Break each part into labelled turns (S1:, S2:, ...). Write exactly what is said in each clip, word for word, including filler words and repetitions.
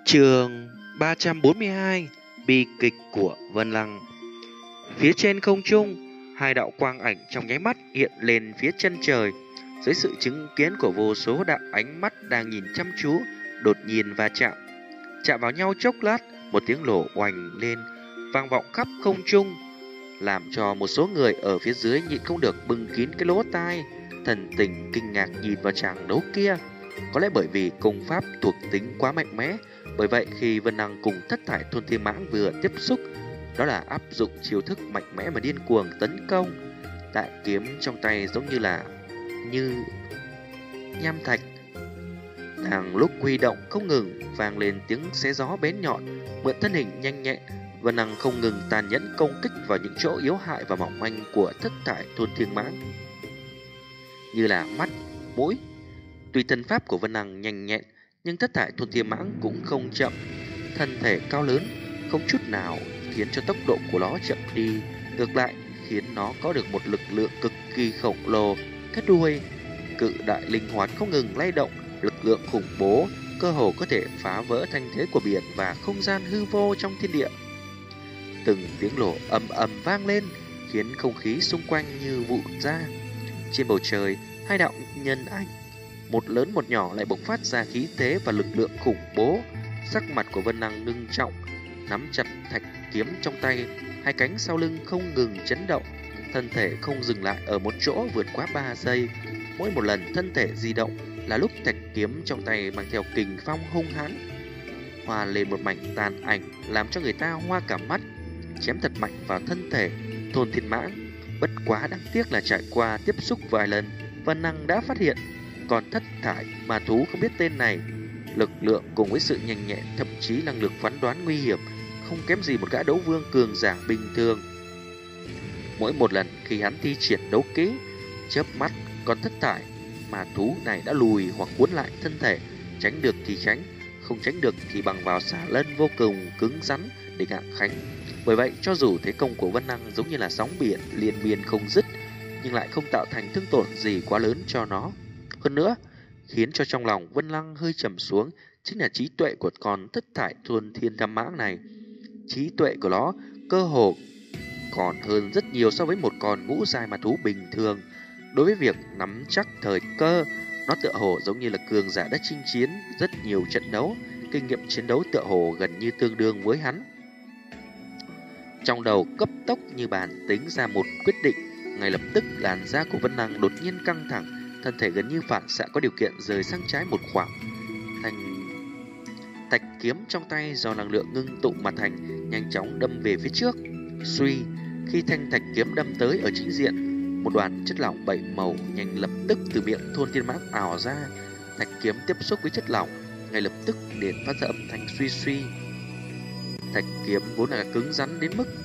S1: Chương ba trăm bốn mươi hai: Bi kịch của Vân Lăng. Phía trên không trung, hai đạo quang ảnh trong nháy mắt hiện lên phía chân trời. Dưới sự chứng kiến của vô số đạo ánh mắt đang nhìn chăm chú, đột nhiên va chạm. Chạm vào nhau chốc lát, một tiếng nổ oành lên, vang vọng khắp không trung, làm cho một số người ở phía dưới nhịn không được bưng kín cái lỗ tai, thần tình kinh ngạc nhìn vào tràng đấu kia. Có lẽ bởi vì công pháp thuộc tính quá mạnh mẽ, bởi vậy khi Vân Năng cùng Thất Thải Thôn Thiên Mãng vừa tiếp xúc, đó là áp dụng chiêu thức mạnh mẽ mà điên cuồng tấn công. Đại kiếm trong tay giống như là như nham thạch, đang lúc huy động không ngừng vang lên tiếng xé gió bén nhọn. Mượn thân hình nhanh nhẹn, Vân Năng không ngừng tàn nhẫn công kích vào những chỗ yếu hại và mỏng manh của Thất Thải Thôn Thiên Mãng, như là mắt, mũi. Tuy thân pháp của Vân Năng nhanh nhẹn, nhưng Thất Thải Thôn Thiên Mãng cũng không chậm. Thân thể cao lớn, không chút nào khiến cho tốc độ của nó chậm đi, ngược lại khiến nó có được một lực lượng cực kỳ khổng lồ. Cái đuôi cự đại linh hoạt không ngừng lay động, lực lượng khủng bố cơ hồ có thể phá vỡ thanh thế của biển và không gian hư vô trong thiên địa. Từng tiếng nổ ầm ầm vang lên, khiến không khí xung quanh như vụn ra. Trên bầu trời, hai đạo nhân ảnh, một lớn một nhỏ, lại bộc phát ra khí thế và lực lượng khủng bố. Sắc mặt của Vân Năng ngưng trọng, nắm chặt thạch kiếm trong tay, hai cánh sau lưng không ngừng chấn động, thân thể không dừng lại ở một chỗ vượt quá ba giây. Mỗi một lần thân thể di động là lúc thạch kiếm trong tay mang theo kình phong hung hãn, hòa lên một mảnh tàn ảnh, làm cho người ta hoa cả mắt. Chém thật mạnh vào thân thể Thôn Thiên Mãng. Bất quá đáng tiếc là trải qua tiếp xúc vài lần, Vân Năng đã phát hiện còn Thất Thải ma thú không biết tên này, lực lượng cùng với sự nhanh nhẹn, thậm chí năng lực phán đoán nguy hiểm, không kém gì một gã đấu vương cường giả bình thường. Mỗi một lần khi hắn thi triển đấu kỹ, chớp mắt con Thất Thải ma thú này đã lùi hoặc cuốn lại thân thể, tránh được thì tránh, không tránh được thì bằng vào xả lân vô cùng cứng rắn để ngạng khánh. Bởi vậy, cho dù thế công của Vân Năng giống như là sóng biển liên miên không dứt, nhưng lại không tạo thành thương tổn gì quá lớn cho nó. Hơn nữa, khiến cho trong lòng Vân Năng hơi trầm xuống chính là trí tuệ của con Thất Thải Thôn Thiên Tham Mãng này. Trí tuệ của nó cơ hồ còn hơn rất nhiều so với một con ngũ giai ma thú bình thường. Đối với việc nắm chắc thời cơ, nó tựa hồ giống như là cường giả đã chinh chiến rất nhiều trận đấu, kinh nghiệm chiến đấu tựa hồ gần như tương đương với hắn. Trong đầu cấp tốc như bàn tính ra một quyết định, ngay lập tức làn da của Vân Năng đột nhiên căng thẳng, thân thể gần như phản xạ có điều kiện rời sang trái một khoảng. Thành thạch kiếm trong tay do năng lượng ngưng tụ mà thành, nhanh chóng đâm về phía trước. Suy, khi thanh thạch kiếm đâm tới ở chính diện, một đoàn chất lỏng bảy màu nhanh lập tức từ miệng Thôn Thiên Mãng ào ra. Thạch kiếm tiếp xúc với chất lỏng, ngay lập tức liền phát ra âm thanh suy suy. Thạch kiếm vốn là cứng rắn đến mức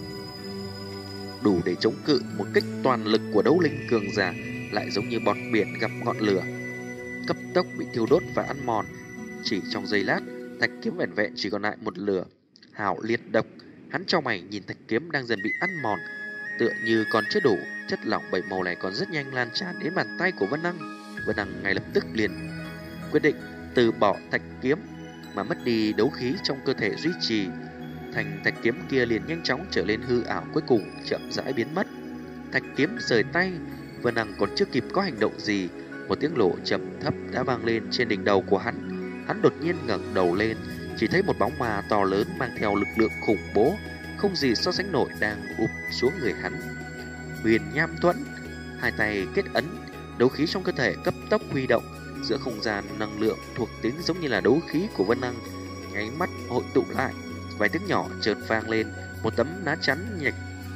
S1: đủ để chống cự một kích toàn lực của đấu linh cường giả, lại giống như bọt biển gặp ngọn lửa, cấp tốc bị thiêu đốt và ăn mòn. Chỉ trong giây lát, thạch kiếm vẻn vẹn chỉ còn lại một lửa hào liệt độc. Hắn cho mày nhìn thạch kiếm đang dần bị ăn mòn, tựa như còn chưa đủ. Chất lỏng bảy màu này còn rất nhanh lan tràn đến bàn tay của Vân Năng. Vân Năng ngay lập tức liền quyết định từ bỏ thạch kiếm, mà mất đi đấu khí trong cơ thể duy trì. Thành thạch kiếm kia liền nhanh chóng trở lên hư ảo, cuối cùng chậm rãi biến mất. Thạch kiếm rời tay, Vân Năng còn chưa kịp có hành động gì, một tiếng nổ trầm thấp đã vang lên trên đỉnh đầu của hắn. Hắn đột nhiên ngẩng đầu lên, chỉ thấy một bóng ma to lớn mang theo lực lượng khủng bố, không gì so sánh nổi, đang ụp xuống người hắn. Huyền Nham Thuẫn, hai tay kết ấn, đấu khí trong cơ thể cấp tốc huy động. Giữa không gian năng lượng thuộc tính giống như là đấu khí của Vân Năng nháy mắt hội tụ lại. Vài tiếng nhỏ chợt vang lên, một tấm lá chắn nhạch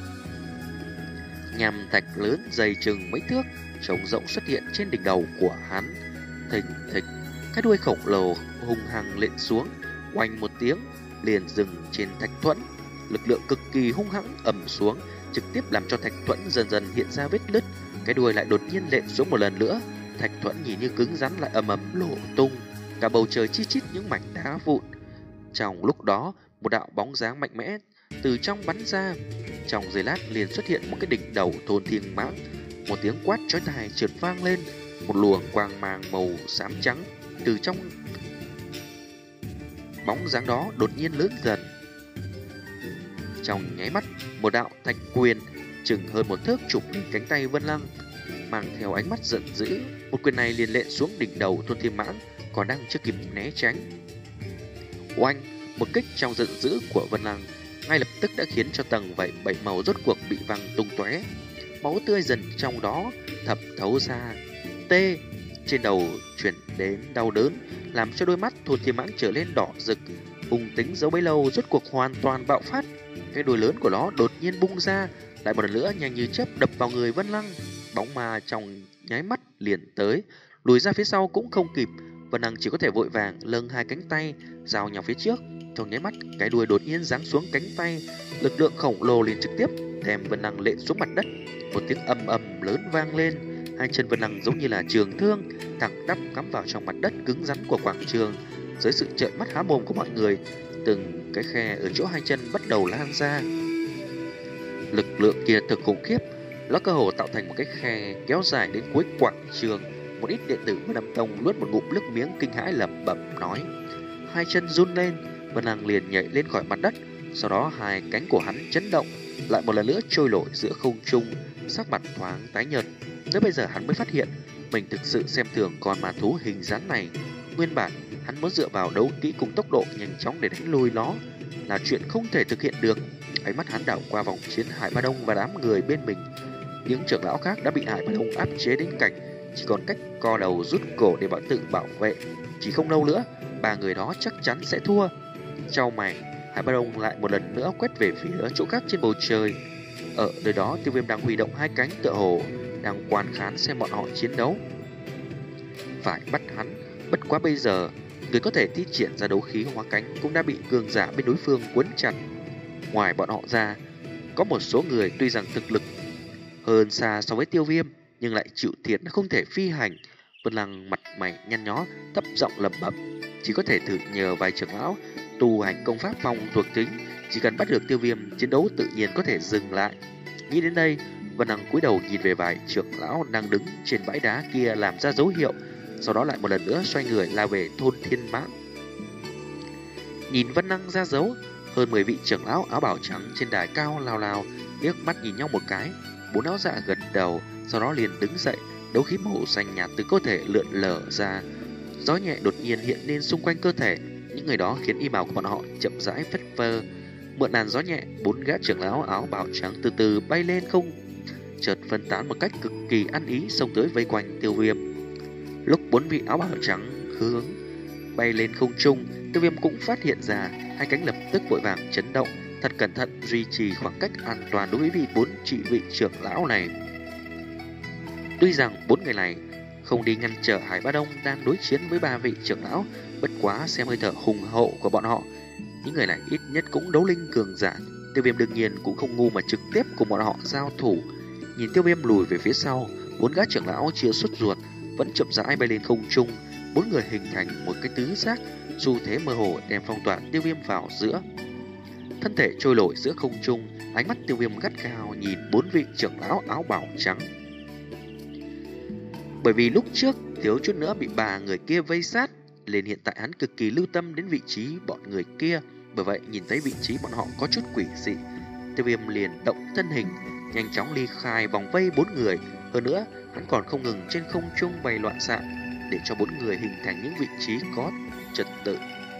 S1: nhằm thạch lớn dày chừng mấy thước trống rỗng xuất hiện trên đỉnh đầu của hắn. Thình thịch, cái đuôi khổng lồ hung hăng lện xuống, oanh một tiếng liền dừng trên thạch thuẫn. Lực lượng cực kỳ hung hãng ầm xuống, trực tiếp làm cho thạch thuẫn dần dần hiện ra vết nứt. Cái đuôi lại đột nhiên lện xuống một lần nữa, thạch thuẫn nhìn như cứng rắn lại ầm ầm nổ tung, cả bầu trời chi chít những mảnh đá vụn. Trong lúc đó, một đạo bóng dáng mạnh mẽ từ trong bắn ra, trong giây lát liền xuất hiện một cái đỉnh đầu Thôn Thiên Mãng. Một tiếng quát chói tai chợt vang lên, một luồng quang mang màu xám trắng từ trong bóng dáng đó đột nhiên lớn dần. Trong nháy mắt, một đạo thạch quyền chừng hơn một thước chụp lên cánh tay Vân Lăng, mang theo ánh mắt giận dữ. Một quyền này liền lện xuống đỉnh đầu Thôn Thiên Mãng, còn đang chưa kịp né tránh. Oanh! Một kích trong giận dữ của Vân Lăng ngay lập tức đã khiến cho tầng vảy bảy màu rốt cuộc bị văng tung tóe, máu tươi dần trong đó thẩm thấu ra. Tê! Trên đầu chuyển đến đau đớn, làm cho đôi mắt Thôn Thiên Mãng trở lên đỏ rực. Hung tính giấu bấy lâu rốt cuộc hoàn toàn bạo phát. Cái đuôi lớn của nó đột nhiên bung ra, lại một lần nữa nhanh như chớp đập vào người Vân Lăng. Bóng ma trong nháy mắt liền tới, lùi ra phía sau cũng không kịp. Vân Lăng chỉ có thể vội vàng lâng hai cánh tay giao nhau phía trước. Trong nháy mắt, cái đuôi đột nhiên giáng xuống cánh tay, lực lượng khổng lồ liền trực tiếp đem Vân Lăng lện xuống mặt đất. Một tiếng ầm ầm lớn vang lên, hai chân Vân Lăng giống như là trường thương thẳng tắp cắm vào trong mặt đất cứng rắn của quảng trường. Dưới sự trợn mắt há mồm của mọi người, từng cái khe ở chỗ hai chân bắt đầu lan ra. Lực lượng kia thực khủng khiếp, nó cơ hồ tạo thành một cái khe kéo dài đến cuối quảng trường. Một ít đệ tử Vân Nam Tông nuốt một ngụm nước miếng kinh hãi lẩm bẩm nói. Hai chân run lên, Vân Lăng liền nhảy lên khỏi mặt đất. Sau đó hai cánh của hắn chấn động, lại một lần nữa trôi nổi giữa không trung, sắc mặt thoáng tái nhợt. Tới bây giờ hắn mới phát hiện mình thực sự xem thường con ma thú hình dáng này. Nguyên bản hắn muốn dựa vào đấu kỹ cùng tốc độ nhanh chóng để đánh lui nó là chuyện không thể thực hiện được. Ánh mắt hắn đảo qua vòng chiến Hải Ba Đông và đám người bên mình. Những trưởng lão khác đã bị Hải Ba Đông áp chế đến cảnh chỉ còn cách co đầu rút cổ để bảo tự bảo vệ. Chỉ không lâu nữa, ba người đó chắc chắn sẽ thua. Chau mày, Hải Ba Đông lại một lần nữa quét về phía chỗ khác trên bầu trời. Ở nơi đó, Tiêu Viêm đang huy động hai cánh tựa hồ đang quan khán xem bọn họ chiến đấu. Phải bắt hắn, bất quá bây giờ người có thể thi triển ra đấu khí hóa cánh cũng đã bị cường giả bên đối phương quấn chặt. Ngoài bọn họ ra, có một số người tuy rằng thực lực hơn xa so với Tiêu Viêm nhưng lại chịu thiệt không thể phi hành. Vân Lăng mặt mày nhăn nhó, thấp giọng lẩm bẩm, chỉ có thể thử nhờ vài trưởng lão tu hành công pháp phong thuộc tính, chỉ cần bắt được Tiêu Viêm, chiến đấu tự nhiên có thể dừng lại. Nghĩ đến đây, Vân Lăng cúi đầu nhìn về vài trưởng lão đang đứng trên bãi đá kia làm ra dấu hiệu, sau đó lại một lần nữa xoay người lao về Thôn Thiên Mãng. Nhìn Vân Lăng ra dấu, hơn mười vị trưởng lão áo bào trắng trên đài cao lao lao liếc mắt nhìn nhau một cái. Bốn áo dạ gật đầu, sau đó liền đứng dậy, đấu khí màu xanh nhạt từ cơ thể lượn lờ ra. Gió nhẹ đột nhiên hiện lên xung quanh cơ thể những người đó, khiến y bào của bọn họ chậm rãi phất phơ. Mượn làn gió nhẹ, bốn gã trưởng lão áo bào trắng từ từ bay lên không, chợt phân tán một cách cực kỳ ăn ý xông tới vây quanh Tiêu Viêm. Lúc bốn vị áo bào trắng hướng bay lên không trung, Tiêu Viêm cũng phát hiện ra, hai cánh lập tức vội vàng chấn động, thật cẩn thận duy trì khoảng cách an toàn đối với vị bốn trị vị trưởng lão này. Tuy rằng bốn người này không đi ngăn trở Hải Ba Đông đang đối chiến với ba vị trưởng lão, bất quá xem hơi thở hùng hậu của bọn họ, những người này ít nhất cũng đấu linh cường giả. Tiêu Viêm đương nhiên cũng không ngu mà trực tiếp cùng bọn họ giao thủ. Nhìn Tiêu Viêm lùi về phía sau, bốn gã trưởng lão chưa xuất ruột vẫn chậm rãi bay lên không trung. Bốn người hình thành một cái tứ giác, xu thế mơ hồ đem phong tỏa Tiêu Viêm vào giữa. Thân thể trôi nổi giữa không trung, ánh mắt Tiêu Viêm gắt gao nhìn bốn vị trưởng lão áo bào trắng. Bởi vì lúc trước thiếu chút nữa bị ba người kia vây sát, nên hiện tại hắn cực kỳ lưu tâm đến vị trí bọn người kia. Bởi vậy nhìn thấy vị trí bọn họ có chút quỷ dị, Tiêu Viêm liền động thân hình, nhanh chóng ly khai vòng vây bốn người. Hơn nữa, hắn còn không ngừng trên không trung bay loạn xạ, để cho bốn người hình thành những vị trí có trật tự.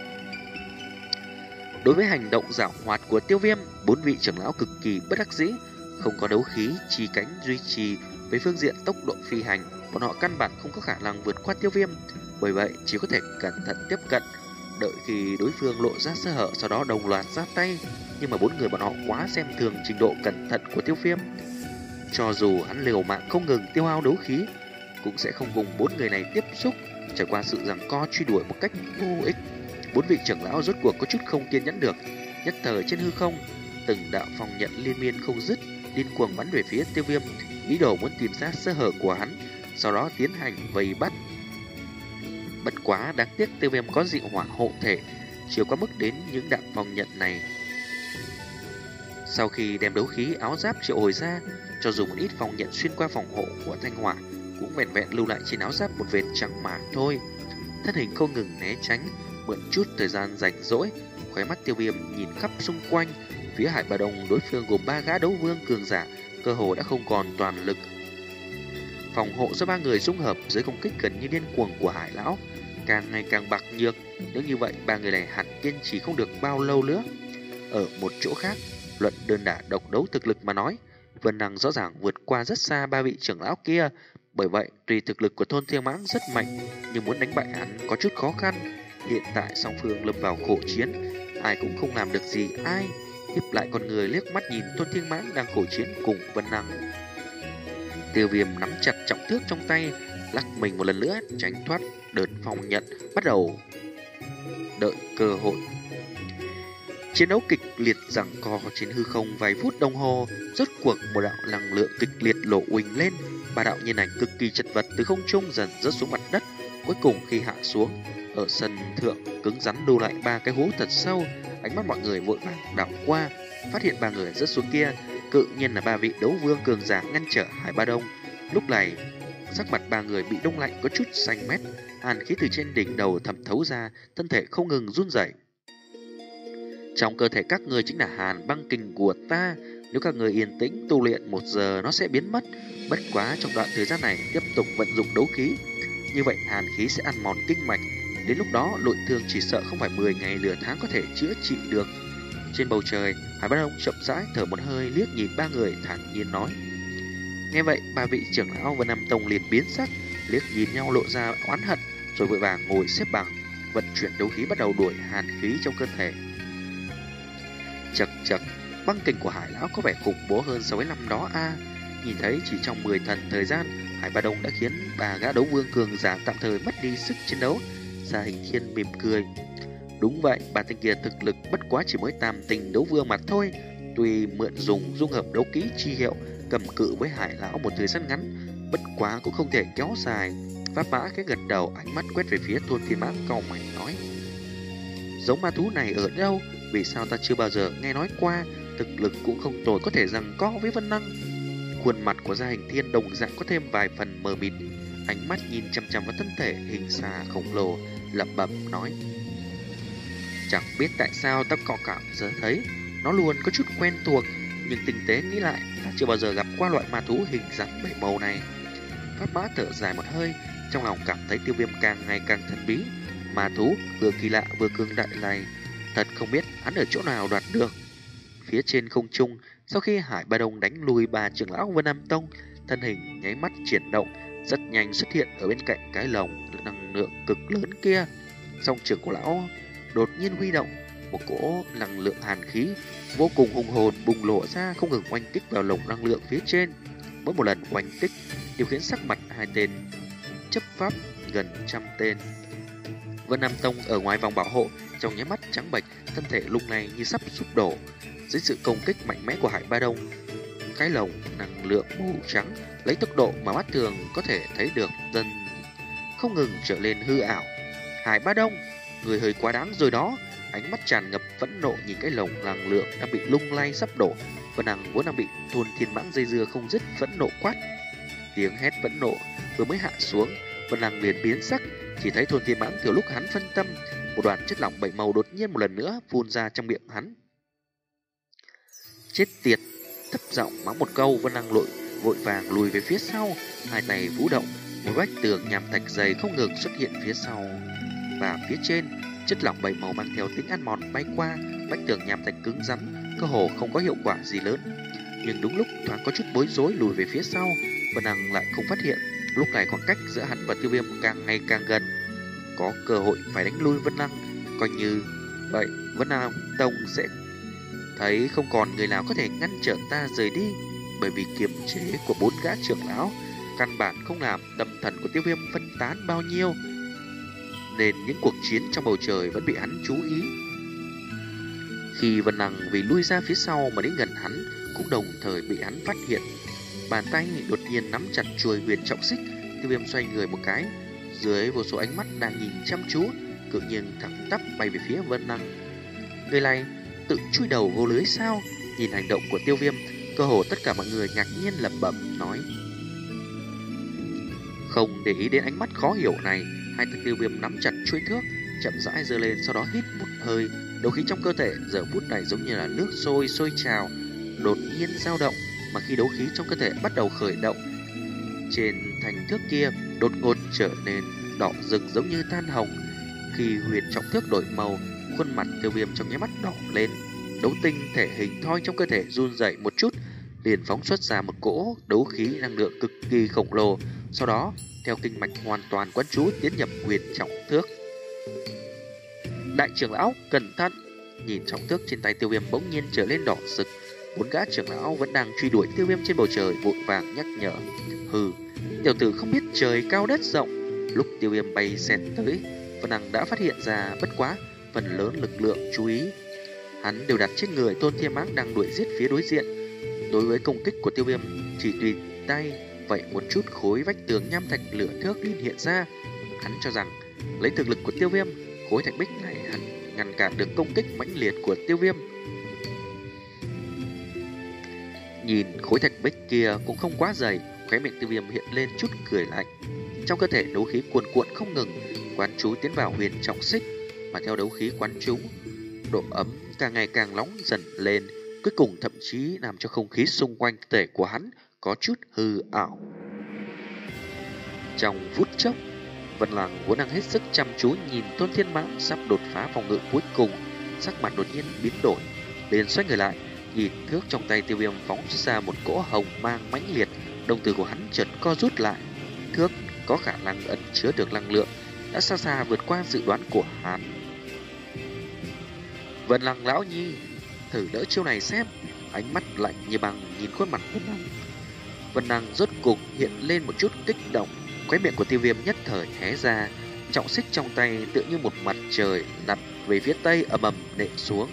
S1: Đối với hành động giảo hoạt của Tiêu Viêm, bốn vị trưởng lão cực kỳ bất đắc dĩ. Không có đấu khí chi cánh duy trì với phương diện tốc độ phi hành, bọn họ căn bản không có khả năng vượt qua Tiêu Viêm. Bởi vậy chỉ có thể cẩn thận tiếp cận, đợi khi đối phương lộ ra sơ hở, sau đó đồng loạt ra tay. Nhưng mà bốn người bọn họ quá xem thường trình độ cẩn thận của Tiêu Viêm. Cho dù hắn liều mạng không ngừng tiêu hao đấu khí, cũng sẽ không cùng bốn người này tiếp xúc. Trải qua sự giằng co truy đuổi một cách vô ích, bốn vị trưởng lão rốt cuộc có chút không kiên nhẫn được. Nhất thời trên hư không, từng đạo phong nhận liên miên không dứt điên cuồng bắn về phía Tiêu Viêm, ý đồ muốn tìm ra sơ hở của hắn, sau đó tiến hành vây bắt. Bất quá đáng tiếc Tiêu Viêm có dị hỏa hộ thể, chưa quá mức đến những đạo phong nhận này. Sau khi đem đấu khí áo giáp triệu hồi ra, cho dù một ít phong nhận xuyên qua phòng hộ của thanh hỏa, cũng vẹn vẹn lưu lại trên áo giáp một vệt trắng mảng thôi. Thân hình không ngừng né tránh, Mượn chút thời gian rảnh rỗi, khóe mắt Tiêu Viêm nhìn khắp xung quanh. Phía Hải Ba Đông đối phương gồm ba gã đấu vương cường giả, cơ hồ đã không còn toàn lực phòng hộ do ba người dung hợp dưới công kích gần như điên cuồng của Hải lão càng ngày càng bạc nhược. Nếu như vậy, ba người này hẳn kiên trì không được bao lâu nữa. Ở một chỗ khác, luận đơn đả độc đấu thực lực mà nói, Vân Đăng rõ ràng vượt qua rất xa ba vị trưởng lão kia. Bởi vậy, tuy thực lực của Thôn Thiên Mãng rất mạnh, nhưng muốn đánh bại hắn có chút khó khăn. Hiện tại song phương lâm vào khổ chiến, ai cũng không làm được gì ai. Hiếp lại con người liếc mắt nhìn Thôn Thiên Mãng đang khổ chiến cùng Vân Đăng. Tiêu Viêm nắm chặt trọng thước trong tay, lắc mình một lần nữa tránh thoát đợt phòng nhận, bắt đầu đợi cơ hội. Chiến đấu kịch liệt giằng co trên hư không vài phút đồng hồ, rốt cuộc một đạo năng lượng kịch liệt lộ uỳnh lên, ba đạo nhân ảnh cực kỳ chật vật từ không trung dần rớt xuống mặt đất. Cuối cùng khi hạ xuống ở sân thượng, cứng rắn lưu lại ba cái hố thật sâu. Ánh mắt mọi người vội vàng đảo qua, phát hiện ba người rớt xuống kia cự nhiên là ba vị đấu vương cường giả ngăn trở Hải Ba Đông. Lúc này sắc mặt ba người bị đông lạnh có chút xanh mét, hàn khí từ trên đỉnh đầu thẩm thấu ra, thân thể không ngừng run rẩy. Trong cơ thể các người chính là hàn băng kình của ta, nếu các người yên tĩnh tu luyện một giờ nó sẽ biến mất. Bất quá trong đoạn thời gian này tiếp tục vận dụng đấu khí, như vậy hàn khí sẽ ăn mòn kinh mạch, đến lúc đó nội thương chỉ sợ không phải mười ngày nửa tháng có thể chữa trị được. Trên bầu trời, Hải Bá Đông chậm rãi thở một hơi, liếc nhìn ba người thản nhiên nói. Nghe vậy, ba vị trưởng lão Vân Nam Tông liền biến sắc, liếc nhìn nhau lộ ra oán hận, rồi vội vàng ngồi xếp bằng, vận chuyển đấu khí bắt đầu đuổi hàn khí trong cơ thể. Chậc chậc, băng kình của Hải lão có vẻ khủng bố hơn so với năm đó a. À, nhìn thấy chỉ trong mười thần thời gian, Hải Bá Đông đã khiến ba gã đấu vương cường giả tạm thời mất đi sức chiến đấu. Gia Hình Thiên mỉm cười. Đúng vậy, bà tên kia thực lực bất quá chỉ mới tam tình đấu vương mà thôi. Tuy mượn dùng dung hợp đấu kỹ chi hiệu, cầm cự với Hải lão một thời gian ngắn, bất quá cũng không thể kéo dài. Pháp Mã cái gật đầu, ánh mắt quét về phía Thôn Thiên Mãng cau mày nói. Giống ma thú này ở đâu? Vì sao ta chưa bao giờ nghe nói qua? Thực lực cũng không tồi, có thể rằng co với Vân Năng. Khuôn mặt của Gia Hình Thiên đồng dạng có thêm vài phần mờ mịt, ánh mắt nhìn chăm chăm vào thân thể hình xà khổng lồ, lẩm bẩm nói. Chẳng biết tại sao ta có cảm giác thấy nó luôn có chút quen thuộc, nhưng tinh tế nghĩ lại, ta chưa bao giờ gặp qua loại ma thú hình dáng bảy màu này. Pháp Mã thở dài một hơi, trong lòng cảm thấy Tiêu Viêm càng ngày càng thần bí. Ma thú vừa kỳ lạ vừa cường đại này, thật không biết hắn ở chỗ nào đoạt được. Phía trên không trung, sau khi Hải Ba Đông đánh lùi ba trưởng lão Vân Nam Tông, thân hình nháy mắt chuyển động, rất nhanh xuất hiện ở bên cạnh cái lồng năng lượng cực lớn kia. Song trưởng của lão đột nhiên huy động, một cỗ năng lượng hàn khí vô cùng hùng hồn bùng lộ ra, không ngừng oanh kích vào lồng năng lượng phía trên. Mỗi một lần oanh kích điều khiến sắc mặt hai tên chấp pháp gần trăm tên Vân Nam Tông ở ngoài vòng bảo hộ trong nháy mắt trắng bệch, thân thể lung lay như sắp sụp đổ dưới sự công kích mạnh mẽ của Hải Ba Đông. Cái lồng năng lượng màu trắng lấy tốc độ mà mắt thường có thể thấy được dần không ngừng trở lên hư ảo. Hải Ba Đông, người hơi quá đáng rồi đó. Ánh mắt tràn ngập phẫn nộ nhìn cái lồng năng lượng đang bị lung lay sắp đổ. Vân Hằng vốn đang bị Thôn Thiên Mãng dây dưa không dứt, phẫn nộ quát. Tiếng hét phẫn nộ vừa mới hạ xuống, Vân Hằng liền biến sắc. Chỉ thấy Thôn Thiên Mãng thừa lúc hắn phân tâm, một đoàn chất lỏng bảy màu đột nhiên một lần nữa phun ra trong miệng hắn. Chết tiệt! Thấp giọng mắng một câu, Vân Hằng lội vội vàng lùi về phía sau, hai tay vũ động, một vách tường nham thạch dày không ngừng xuất hiện phía sau và phía trên. Chất lỏng bảy màu mang theo tính ăn mòn bay qua, vách tường nham thạch cứng rắn, cơ hồ không có hiệu quả gì lớn. Nhưng đúng lúc thoáng có chút bối rối lùi về phía sau, Vân Hằng lại không phát hiện. Lúc này khoảng cách giữa hắn và Tiêu Viêm càng ngày càng gần, có cơ hội phải đánh lui Vân Lăng. Coi như vậy, Vân Nam Tông sẽ thấy không còn người nào có thể ngăn trở ta rời đi, bởi vì kiềm chế của bốn gã trưởng lão căn bản không làm tâm thần của Tiêu Viêm phân tán bao nhiêu, nên những cuộc chiến trong bầu trời vẫn bị hắn chú ý. Khi Vân Lăng vì lui ra phía sau mà đến gần hắn, cũng đồng thời bị hắn phát hiện. Bàn tay đột nhiên nắm chặt chuôi huyền trọng xích. Tiêu Viêm xoay người một cái, dưới vô số ánh mắt đang nhìn chăm chú, tự nhiên thẳng tắp bay về phía Vân Lăng. Người này tự chui đầu vô lưới sao? Nhìn hành động của Tiêu Viêm, cơ hồ tất cả mọi người ngạc nhiên lẩm bẩm nói. Không để ý đến ánh mắt khó hiểu này, hai tay Tiêu Viêm nắm chặt chuôi thước, chậm rãi giơ lên, sau đó hít một hơi. Đấu khí trong cơ thể giờ phút này giống như là nước sôi sôi trào, đột nhiên dao động. Mà khi đấu khí trong cơ thể bắt đầu khởi động, trên thành thước kia đột ngột trở nên đỏ rực giống như than hồng. Khi huyền trọng thước đổi màu, khuôn mặt Tiêu Viêm trong nháy mắt đỏ lên. Đấu tinh thể hình thoi trong cơ thể run rẩy một chút, liền phóng xuất ra một cỗ đấu khí năng lượng cực kỳ khổng lồ. Sau đó, theo kinh mạch hoàn toàn quán chú tiến nhập huyền trọng thước. Đại trưởng lão, cẩn thận! Nhìn trọng thước trên tay Tiêu Viêm bỗng nhiên trở lên đỏ rực. Bốn gã trưởng lão vẫn đang truy đuổi Tiêu Viêm trên bầu trời, vội vàng nhắc nhở. Hừ, tiểu tử không biết trời cao đất rộng. Lúc Tiêu Viêm bay xẹt tới, Vân Đằng đã phát hiện ra, bất quá phần lớn lực lượng chú ý hắn đều đặt trên người Tôn Thiên Mãng đang đuổi giết phía đối diện. Đối với công kích của Tiêu Viêm, chỉ tùy tay vậy một chút khối vách tường nham thạch lửa thước liên hiện ra. Hắn cho rằng lấy thực lực của Tiêu Viêm, khối thạch bích này hắn ngăn cản được công kích mãnh liệt của Tiêu Viêm. Nhìn khối thạch bích kia cũng không quá dày, khóe miệng Tiêu Viêm hiện lên chút cười lạnh. Trong cơ thể đấu khí cuồn cuộn không ngừng, quán chú tiến vào huyền trọng xích, mà theo đấu khí quán chú, độ ấm càng ngày càng nóng dần lên, cuối cùng thậm chí làm cho không khí xung quanh cơ thể của hắn có chút hư ảo. Trong phút chốc, Vân Lăng vốn đang hết sức chăm chú nhìn Tôn Thiên Mãng sắp đột phá phòng ngự cuối cùng, sắc mặt đột nhiên biến đổi, liền xoay người lại, nhìn thước trong tay Tiêu Viêm phóng ra một cỗ hồng mang mãnh liệt, đồng tử của hắn chợt co rút lại. Thước có khả năng ẩn chứa được năng lượng đã xa xa vượt qua dự đoán của hắn. Vân Lăng lão nhi, thử đỡ chiêu này xem. Ánh mắt lạnh như băng nhìn khuôn mặt Vân Lăng. Vân Lăng rốt cục hiện lên một chút kích động, khóe miệng của Tiêu Viêm nhất thời hé ra, trọng xích trong tay tựa như một mặt trời đặt về phía tây ầm ầm nện xuống.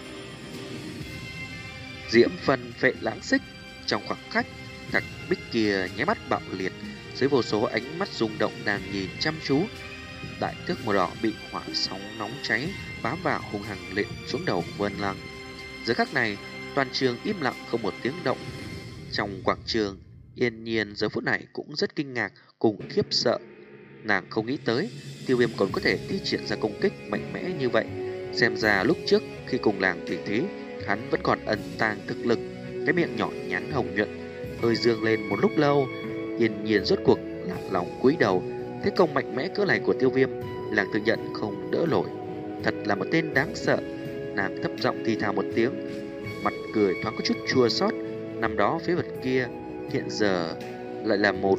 S1: Diễm phần phệ lãng xích. Trong khoảng khắc, thạch bích kia nháy mắt bạo liệt, dưới vô số ánh mắt rung động đang nhìn chăm chú. Đại thước màu đỏ bị hỏa sóng nóng cháy bám vào hung hăng lện xuống đầu Vân Lăng. Giờ khắc này, toàn trường im lặng không một tiếng động. Trong quảng trường, Yên Nhiên giờ phút này cũng rất kinh ngạc cùng khiếp sợ. Nàng không nghĩ tới Tiêu Viêm còn có thể thi triển ra công kích mạnh mẽ như vậy. Xem ra lúc trước khi cùng làng tỉ thí, hắn vẫn còn ẩn tàng thực lực. Cái miệng nhỏ nhắn hồng nhuận hơi dương lên một lúc lâu. Yên Nhiên rốt cuộc lạc lòng cúi đầu. Thế công mạnh mẽ cỡ này của Tiêu Viêm, làng tự nhận không đỡ nổi. Thật là một tên đáng sợ. Nàng thấp giọng thì thào một tiếng, mặt cười thoáng có chút chua xót. Năm đó phế vật kia hiện giờ lại là một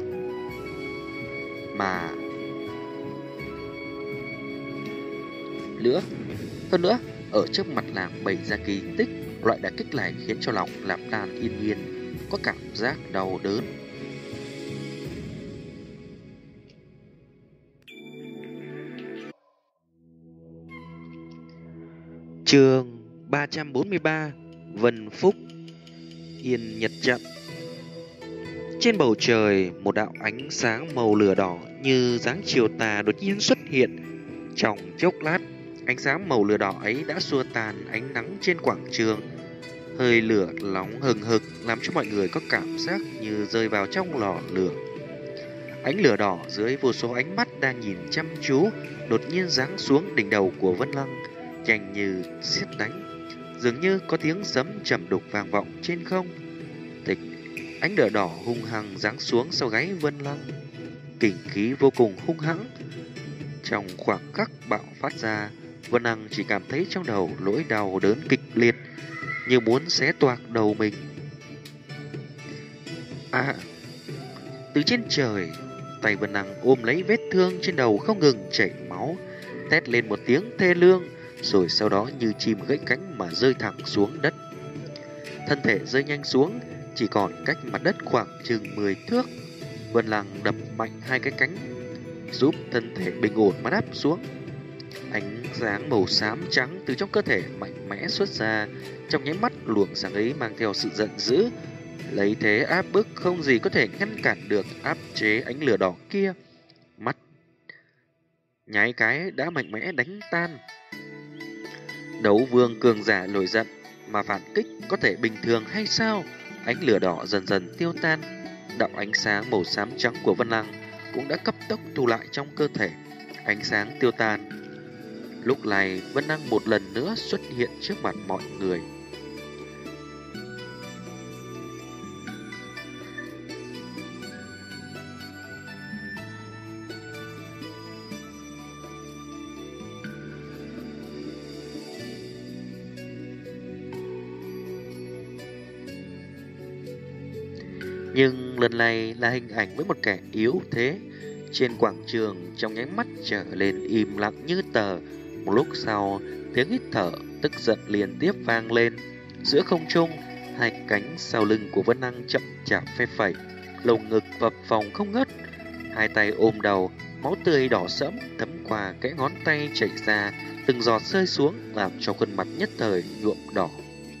S1: mà nữa. Hơn nữa, ở trước mặt làng bày ra kỳ tích, loại đả kích này khiến cho lòng Lạp Đan Yên Nhiên có cảm giác đau đớn. Chương ba trăm bốn mươi ba, Vân Phúc Yên Nhật Trận. Trên bầu trời, một đạo ánh sáng màu lửa đỏ như dáng chiều tà đột nhiên xuất hiện. Trong chốc lát, ánh sáng màu lửa đỏ ấy đã xua tan ánh nắng trên quảng trường. Hơi lửa nóng hừng hực làm cho mọi người có cảm giác như rơi vào trong lò lửa. Ánh lửa đỏ dưới vô số ánh mắt đang nhìn chăm chú đột nhiên giáng xuống đỉnh đầu của Vân Lăng, nhanh như sét đánh, dường như có tiếng sấm trầm đục vang vọng trên không. Tịch, ánh lửa đỏ hung hăng giáng xuống sau gáy Vân Lăng, kình khí vô cùng hung hãng. Trong khoảng khắc bạo phát ra, Vân Lăng chỉ cảm thấy trong đầu nỗi đau đớn kịch liệt, như muốn xé toạc đầu mình. À, từ trên trời, tay Vân Lăng ôm lấy vết thương trên đầu không ngừng chảy máu, thét lên một tiếng thê lương, rồi sau đó như chim gãy cánh mà rơi thẳng xuống đất. Thân thể rơi nhanh xuống, chỉ còn cách mặt đất khoảng chừng mười thước. Vân Lăng đập mạnh hai cái cánh, giúp thân thể bình ổn mà đáp xuống. Ánh sáng màu xám trắng từ trong cơ thể mạnh mẽ xuất ra, trong nháy mắt luồng sáng ấy mang theo sự giận dữ, lấy thế áp bức không gì có thể ngăn cản được, áp chế ánh lửa đỏ kia. Mắt nháy cái đã mạnh mẽ đánh tan. Đấu vương cường giả nổi giận mà phản kích có thể bình thường hay sao? Ánh lửa đỏ dần dần tiêu tan, đạo ánh sáng màu xám trắng của Vân Lăng cũng đã cấp tốc thu lại trong cơ thể. Ánh sáng tiêu tan, Lúc này Vân Năng một lần nữa xuất hiện trước mặt mọi người. Nhưng lần này là hình ảnh với một kẻ yếu thế. Trên quảng trường trong nháy mắt trở lên im lặng như tờ. Một lúc sau, tiếng hít thở tức giận liên tiếp vang lên. Giữa không trung, hai cánh sau lưng của Vân Năng chậm chạp phe phẩy, lồng ngực phập phồng không ngớt. Hai tay ôm đầu, máu tươi đỏ sẫm thấm qua kẽ ngón tay chảy ra, từng giọt rơi xuống làm cho khuôn mặt nhất thời nhuộm đỏ.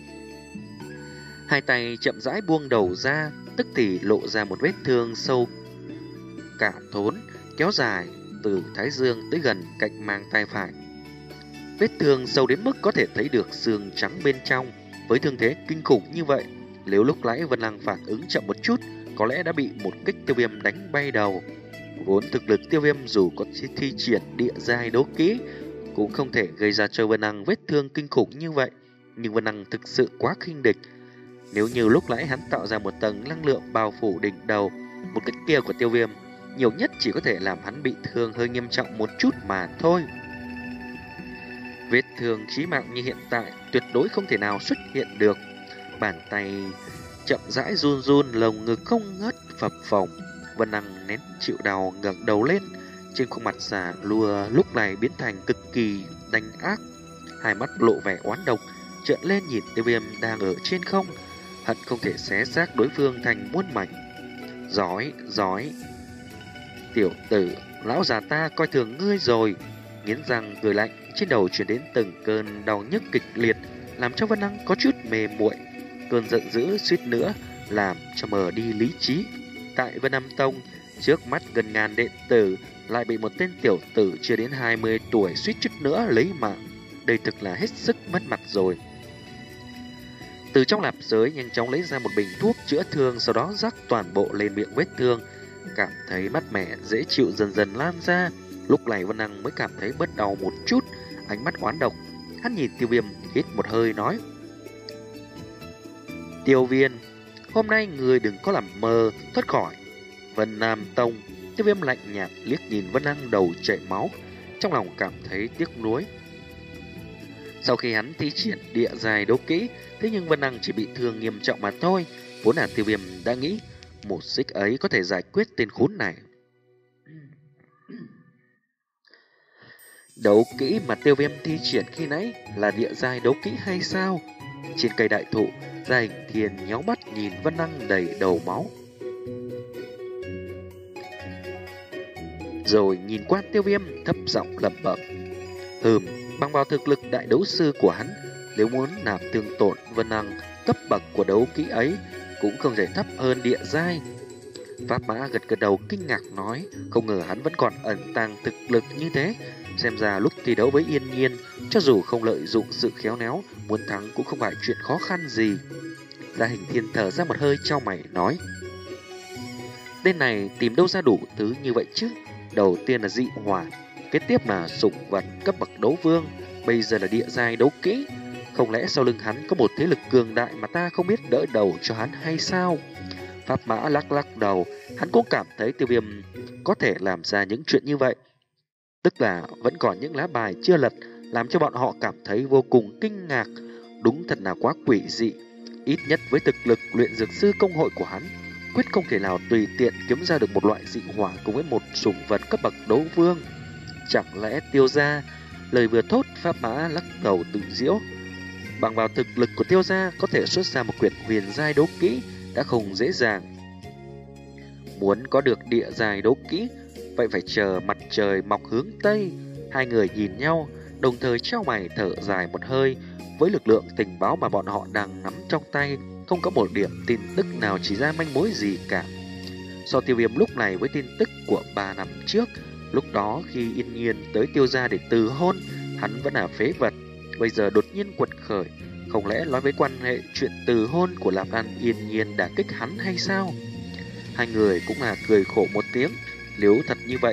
S1: Hai tay chậm rãi buông đầu ra, tức thì lộ ra một vết thương sâu cả thốn, kéo dài từ thái dương tới gần cạnh mang tay phải. Vết thương sâu đến mức có thể thấy được xương trắng bên trong. Với thương thế kinh khủng như vậy, nếu lúc nãy Vân Năng phản ứng chậm một chút, có lẽ đã bị một kích tiêu viêm đánh bay đầu. Vốn thực lực tiêu viêm dù có thi triển địa giai đấu kỹ, cũng không thể gây ra cho Vân Năng vết thương kinh khủng như vậy. Nhưng Vân Năng thực sự quá khinh địch. Nếu như lúc nãy hắn tạo ra một tầng năng lượng bao phủ đỉnh đầu, một kích kia của tiêu viêm nhiều nhất chỉ có thể làm hắn bị thương hơi nghiêm trọng một chút mà thôi. Vết thương chí mạng như hiện tại tuyệt đối không thể nào xuất hiện được. Bàn tay chậm rãi run run, lồng ngực không ngớt phập phồng. Vân Năng nén chịu đau ngẩng đầu lên, trên khuôn mặt già lùa lúc này biến thành cực kỳ đanh ác, hai mắt lộ vẻ oán độc, trợn lên nhìn tiêu viêm đang ở trên không, hận không thể xé xác đối phương thành muôn mảnh. Giỏi, giỏi, tiểu tử, lão già ta coi thường ngươi rồi. Nghiến răng cười lạnh, trên đầu truyền đến từng cơn đau nhức kịch liệt, làm cho Vân Năng có chút mê muội. Cơn giận dữ suýt nữa làm cho mờ đi lý trí. Tại Vân Nam Tông, trước mắt gần ngàn đệ tử lại bị một tên tiểu tử chưa đến hai mươi tuổi suýt chút nữa lấy mạng. Đây thực là hết sức mất mặt rồi. Từ trong lạp giới nhanh chóng lấy ra một bình thuốc chữa thương, sau đó rắc toàn bộ lên miệng vết thương. Cảm thấy mát mẻ dễ chịu dần dần lan ra. Lúc này Vân Năng mới cảm thấy bớt đau một chút, ánh mắt oán độc. Hắn nhìn Tiêu Viêm hít một hơi nói: Tiêu Viên, hôm nay người đừng có làm mơ thoát khỏi Vân Nam Tông. Tiêu Viêm lạnh nhạt liếc nhìn Vân Năng đầu chảy máu, trong lòng cảm thấy tiếc nuối. Sau khi hắn thi triển địa giai đấu kỹ, thế nhưng Vân Năng chỉ bị thương nghiêm trọng mà thôi. Vốn là Tiêu Viêm đã nghĩ một xích ấy có thể giải quyết tên khốn này. Đấu kỹ mà Tiêu Viêm thi triển khi nãy là địa giai đấu kỹ hay sao? Trên cây đại thụ, Gia Hình Thiên nhéo mắt nhìn Vân Năng đầy đầu máu, rồi nhìn qua Tiêu Viêm thấp giọng lẩm bẩm: Hừm, bằng vào thực lực đại đấu sư của hắn, nếu muốn làm thương tổn Vân Năng, cấp bậc của đấu kỹ ấy cũng không thể thấp hơn địa giai. Pháp Mã gật gật đầu kinh ngạc nói, không ngờ hắn vẫn còn ẩn tàng thực lực như thế. Xem ra lúc thi đấu với Yên Nhiên, cho dù không lợi dụng sự khéo léo, muốn thắng cũng không phải chuyện khó khăn gì. Gia Hình Thiên thở ra một hơi trao mày nói: Tên này tìm đâu ra đủ thứ như vậy chứ? Đầu tiên là dị hỏa, kế tiếp là sủng vật cấp bậc đấu vương, bây giờ là địa giai đấu kỹ. Không lẽ sau lưng hắn có một thế lực cường đại mà ta không biết đỡ đầu cho hắn hay sao? Pháp Mã lắc lắc đầu, hắn cũng cảm thấy Tiêu Viêm có thể làm ra những chuyện như vậy. Tức là vẫn còn những lá bài chưa lật, làm cho bọn họ cảm thấy vô cùng kinh ngạc. Đúng thật là quá quỷ dị. Ít nhất với thực lực luyện dược sư công hội của hắn, quyết không thể nào tùy tiện kiếm ra được một loại dị hỏa cùng với một sủng vật cấp bậc đấu vương. Chẳng lẽ Tiêu gia? Lời vừa thốt, Pháp Mã lắc đầu tự giễu. Bằng vào thực lực của Tiêu gia, có thể xuất ra một quyển huyền giai đấu kỹ đã không dễ dàng. Muốn có được địa giai đấu kỹ, vậy phải chờ mặt trời mọc hướng Tây. Hai người nhìn nhau, đồng thời trao mày thở dài một hơi. Với lực lượng tình báo mà bọn họ đang nắm trong tay, không có một điểm tin tức nào chỉ ra manh mối gì cả. So Tiêu Viêm lúc này với tin tức của ba năm trước, lúc đó khi Yên Nhiên tới Tiêu gia để từ hôn, hắn vẫn là phế vật. Bây giờ đột nhiên quật khởi, không lẽ nói với quan hệ chuyện từ hôn của Lạp An Yên Nhiên đả kích hắn hay sao? Hai người cũng là cười khổ một tiếng. Nếu thật như vậy,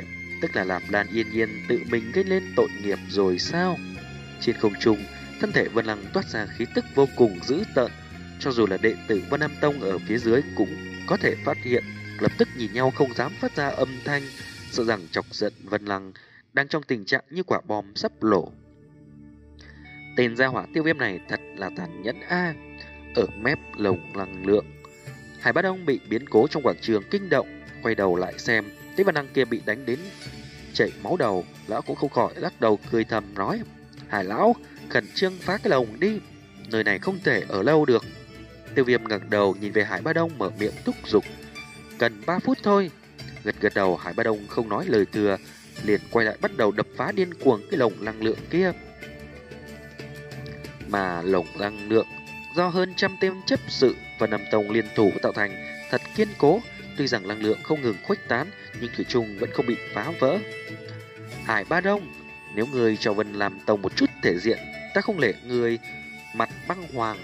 S1: tức là làm Lan Yên Nhiên tự mình gây lên tội nghiệp rồi sao? Trên không trung, thân thể Vân Lăng toát ra khí tức vô cùng dữ tợn, cho dù là đệ tử Vân Nam Tông ở phía dưới cũng có thể phát hiện, lập tức nhìn nhau không dám phát ra âm thanh, sợ rằng chọc giận Vân Lăng đang trong tình trạng như quả bom sắp nổ. Tên gia hỏa Tiêu Viêm này thật là tàn nhẫn a. Ở mép lồng năng lượng, Hải Bá Đông bị biến cố trong quảng trường kinh động, quay đầu lại xem, thấy Vân Lăng kia bị đánh đến chảy máu đầu, lão cũng không khỏi lắc đầu cười thầm nói: Hải lão, khẩn trương phá cái lồng đi, nơi này không thể ở lâu được. Tiêu Viêm ngẩng đầu nhìn về Hải Bá Đông mở miệng thúc giục: cần ba phút thôi. Gật gật đầu, Hải Bá Đông không nói lời thừa, liền quay lại bắt đầu đập phá điên cuồng cái lồng năng lượng kia. Mà lồng năng lượng do hơn trăm tên chấp sự và Nam Tông liên thủ tạo thành thật kiên cố, tuy rằng năng lượng không ngừng khuếch tán nhưng thủy chung vẫn không bị phá vỡ. Hải Bá Đông, nếu người cho Vân làm Tông một chút thể diện, ta không lệ người mặt băng hoàng.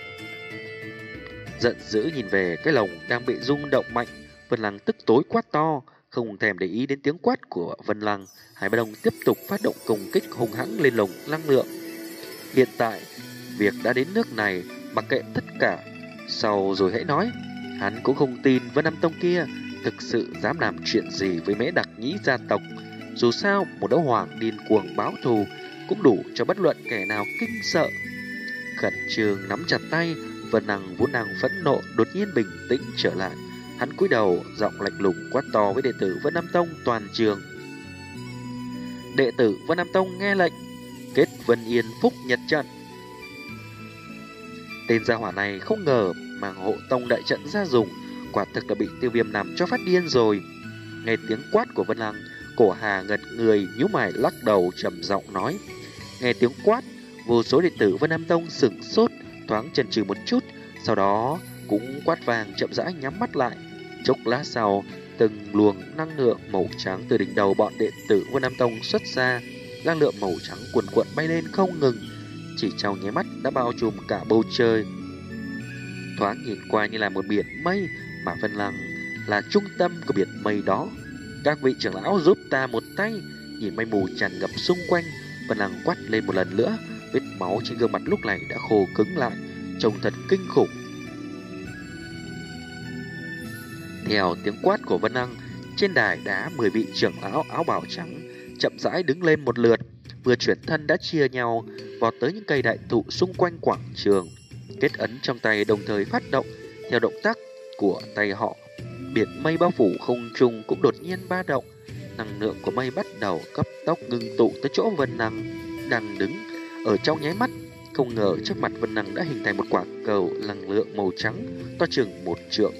S1: Giận dữ nhìn về cái lồng đang bị rung động mạnh, Vân Lăng tức tối quát to, không thèm để ý đến tiếng quát của Vân Lăng. Hải Bá Đông tiếp tục phát động công kích hung hãn lên lồng năng lượng. Hiện tại, việc đã đến nước này, mặc kệ tất cả, sau rồi hãy nói. Hắn cũng không tin Vân Nam Tông kia thực sự dám làm chuyện gì với Mễ Đặc Nhĩ gia tộc. Dù sao, một đấu hoàng điên cuồng báo thù cũng đủ cho bất luận kẻ nào kinh sợ. Khẩn trương nắm chặt tay, Vân Lăng vốn đang phẫn nộ đột nhiên bình tĩnh trở lại. Hắn cúi đầu, giọng lạnh lùng quát to với đệ tử Vân Nam Tông toàn trường. Đệ tử Vân Nam Tông nghe lệnh, kết Vân Yên Phúc Nhật trận. Tên gia hỏa này không ngờ mang hộ tông đại trận ra dùng, quả thực là bị Tiêu Viêm làm cho phát điên rồi. Nghe tiếng quát của Vân Lăng, Cổ Hà ngật người nhíu mày lắc đầu trầm giọng nói. Nghe tiếng quát, vô số đệ tử Vân Nam Tông sửng sốt, thoáng chần chừ một chút, sau đó cũng quát vàng chậm rãi nhắm mắt lại. Chốc lát sau, từng luồng năng lượng màu trắng từ đỉnh đầu bọn đệ tử Vân Nam Tông xuất ra, năng lượng màu trắng cuồn cuộn bay lên không ngừng, chỉ trong nháy mắt đã bao trùm cả bầu trời. Thoáng nhìn qua như là một biển mây, mà Vân Lăng là trung tâm của biển mây đó. Các vị trưởng lão giúp ta một tay. Nhìn mây mù tràn ngập xung quanh, Vân Lăng quát lên một lần nữa, vết máu trên gương mặt lúc này đã khô cứng lại, trông thật kinh khủng. Theo tiếng quát của Vân Lăng, trên đài đá mười vị trưởng lão áo bào trắng chậm rãi đứng lên một lượt, vừa chuyển thân đã chia nhau vọt tới những cây đại thụ xung quanh quảng trường. Kết ấn trong tay đồng thời phát động, theo động tác của tay họ, biển mây bao phủ không trung cũng đột nhiên ba động. Năng lượng của mây bắt đầu cấp tốc ngưng tụ tới chỗ Vân Lăng đang đứng. Ở trong nháy mắt, không ngờ trước mặt Vân Lăng đã hình thành một quả cầu năng lượng màu trắng to chừng một trượng.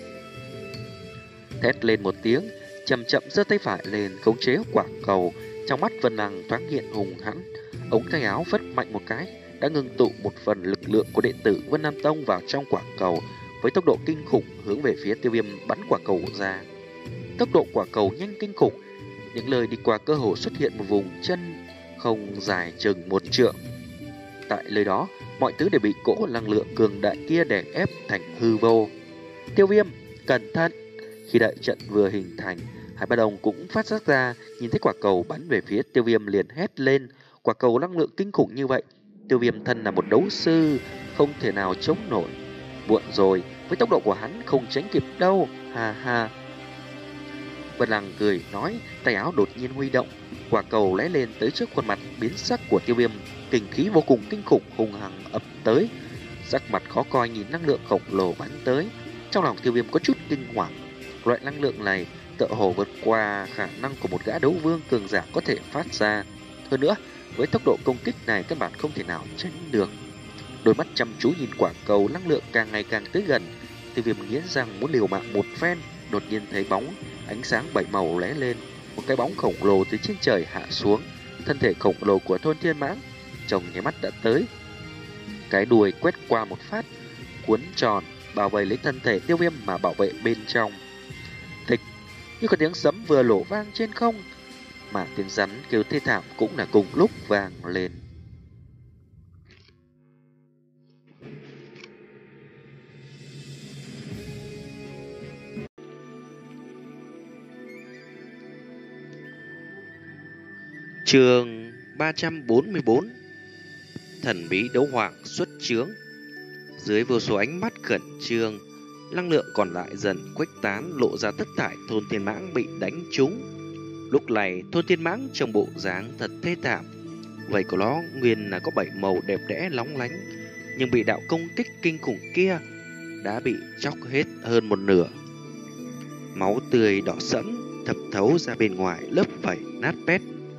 S1: Thét lên một tiếng, chậm chậm giơ tay phải lên khống chế quả cầu. Trong mắt Vân Lăng thoáng hiện hùng hãn, ống tay áo phất mạnh một cái, đã ngưng tụ một phần lực lượng của đệ tử Vân Nam Tông vào trong quả cầu, với tốc độ kinh khủng hướng về phía Tiêu Viêm bắn quả cầu ra. Tốc độ quả cầu nhanh kinh khủng, những lời đi qua cơ hồ xuất hiện một vùng chân không dài chừng một trượng. Tại nơi đó, mọi thứ đều bị cỗ năng lượng cường đại kia đè ép thành hư vô. Tiêu Viêm, cẩn thận! Khi đại trận vừa hình thành, Hải Bá Đông cũng phát giác ra, nhìn thấy quả cầu bắn về phía Tiêu Viêm liền hét lên. Quả cầu năng lượng kinh khủng như vậy, Tiêu Viêm thân là một đấu sư, không thể nào chống nổi. Muộn rồi, với tốc độ của hắn không tránh kịp đâu, ha ha. Vân Lăng cười nói, tay áo đột nhiên huy động, quả cầu lóe lên tới trước khuôn mặt biến sắc của Tiêu Viêm, kình khí vô cùng kinh khủng hùng hằng ập tới. Sắc mặt khó coi nhìn năng lượng khổng lồ bắn tới, trong lòng Tiêu Viêm có chút kinh hoàng. Loại năng lượng này tựa hồ vượt qua khả năng của một gã đấu vương cường giả có thể phát ra. Hơn nữa, với tốc độ công kích này căn bản không thể nào tránh được. Đôi mắt chăm chú nhìn quả cầu năng lượng càng ngày càng tới gần, Tiêu Viêm nghiến răng muốn liều mạng một phen. Đột nhiên thấy bóng ánh sáng bảy màu lóe lên, một cái bóng khổng lồ từ trên trời hạ xuống. Thân thể khổng lồ của thôn thiên mãng trong nháy mắt đã tới, cái đuôi quét qua một phát, cuốn tròn bao vây lấy thân thể Tiêu Viêm mà bảo vệ bên trong. Thịch, như có tiếng sấm vừa nổ vang trên không, mà tiếng rắn kêu thê thảm cũng là cùng lúc vang lên. Chương ba trăm bốn mươi bốn. Thần bí đấu hoàng xuất chướng. Dưới vô số ánh mắt khẩn trương, năng lượng còn lại dần khuếch tán, lộ ra tất thảy thôn thiên mãng bị đánh trúng. Lúc này thôn thiên mãng trong bộ dáng thật thê thảm. Vậy của nó nguyên là có bảy màu đẹp đẽ lóng lánh, nhưng bị đạo công kích kinh khủng kia đã bị chóc hết hơn một nửa. Máu tươi đỏ sẫm thẩm thấu ra bên ngoài lớp vảy nát bét,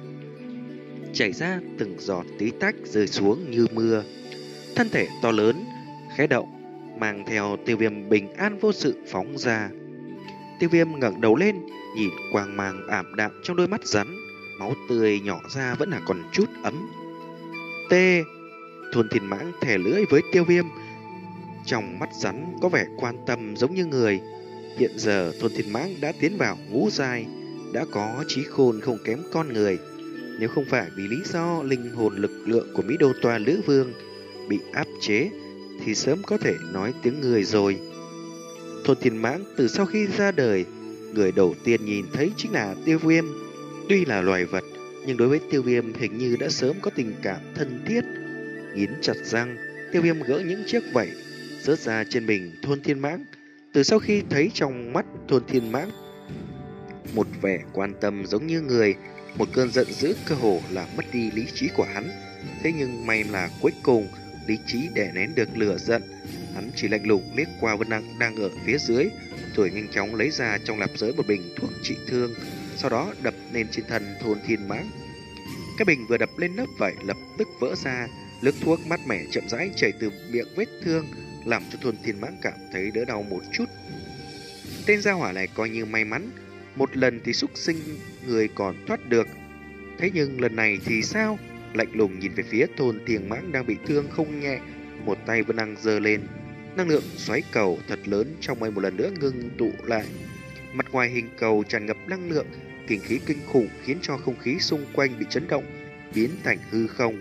S1: chảy ra từng giọt tí tách rơi xuống như mưa. Thân thể to lớn khẽ động, mang theo Tiêu Viêm bình an vô sự phóng ra. Tiêu Viêm ngẩng đầu lên, nhìn quang mang ảm đạm trong đôi mắt rắn, máu tươi nhỏ ra vẫn là còn chút ấm. T. Thôn thiên mãng thè lưỡi với Tiêu Viêm, trong mắt rắn có vẻ quan tâm giống như người. Hiện giờ thôn thiên mãng đã tiến vào ngũ giai, đã có trí khôn không kém con người. Nếu không phải vì lý do linh hồn lực lượng của Mỹ Đô Toa Lữ Vương bị áp chế, thì sớm có thể nói tiếng người rồi. Thôn thiên mãng từ sau khi ra đời, người đầu tiên nhìn thấy chính là Tiêu Viêm. Tuy là loài vật, nhưng đối với Tiêu Viêm hình như đã sớm có tình cảm thân thiết. Nghiến chặt răng, Tiêu Viêm gỡ những chiếc vảy rớt ra trên mình thôn thiên mãng. Từ sau khi thấy trong mắt thôn thiên mãng một vẻ quan tâm giống như người, một cơn giận dữ cơ hồ là mất đi lý trí của hắn. Thế nhưng may là cuối cùng lý trí đè nén được lửa giận. Hắn chỉ lạnh lùng liếc qua Vân Năng đang ở phía dưới, rồi nhanh chóng lấy ra trong lạp giới một bình thuốc trị thương, sau đó đập lên trên thân thôn thiên mãng. Cái bình vừa đập lên lớp vảy lập tức vỡ ra, nước thuốc mát mẻ chậm rãi chảy từ miệng vết thương, làm cho thôn thiên mãng cảm thấy đỡ đau một chút. Tên gia hỏa này coi như may mắn, một lần thì xúc sinh người còn thoát được. Thế nhưng lần này thì sao? Lạnh lùng nhìn về phía thôn thiên mãng đang bị thương không nhẹ, một tay Vân Năng giơ lên, năng lượng xoáy cầu thật lớn trong mây một lần nữa ngưng tụ lại. Mặt ngoài hình cầu tràn ngập năng lượng, kinh khí kinh khủng khiến cho không khí xung quanh bị chấn động, biến thành hư không.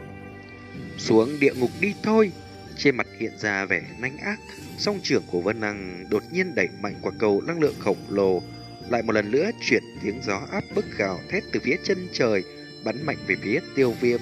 S1: Xuống địa ngục đi thôi! Trên mặt hiện ra vẻ nanh ác, song trưởng của Vân Năng đột nhiên đẩy mạnh quả cầu năng lượng khổng lồ, lại một lần nữa chuyển tiếng gió áp bức gào thét từ phía chân trời, bắn mạnh về phía Tiêu Viêm.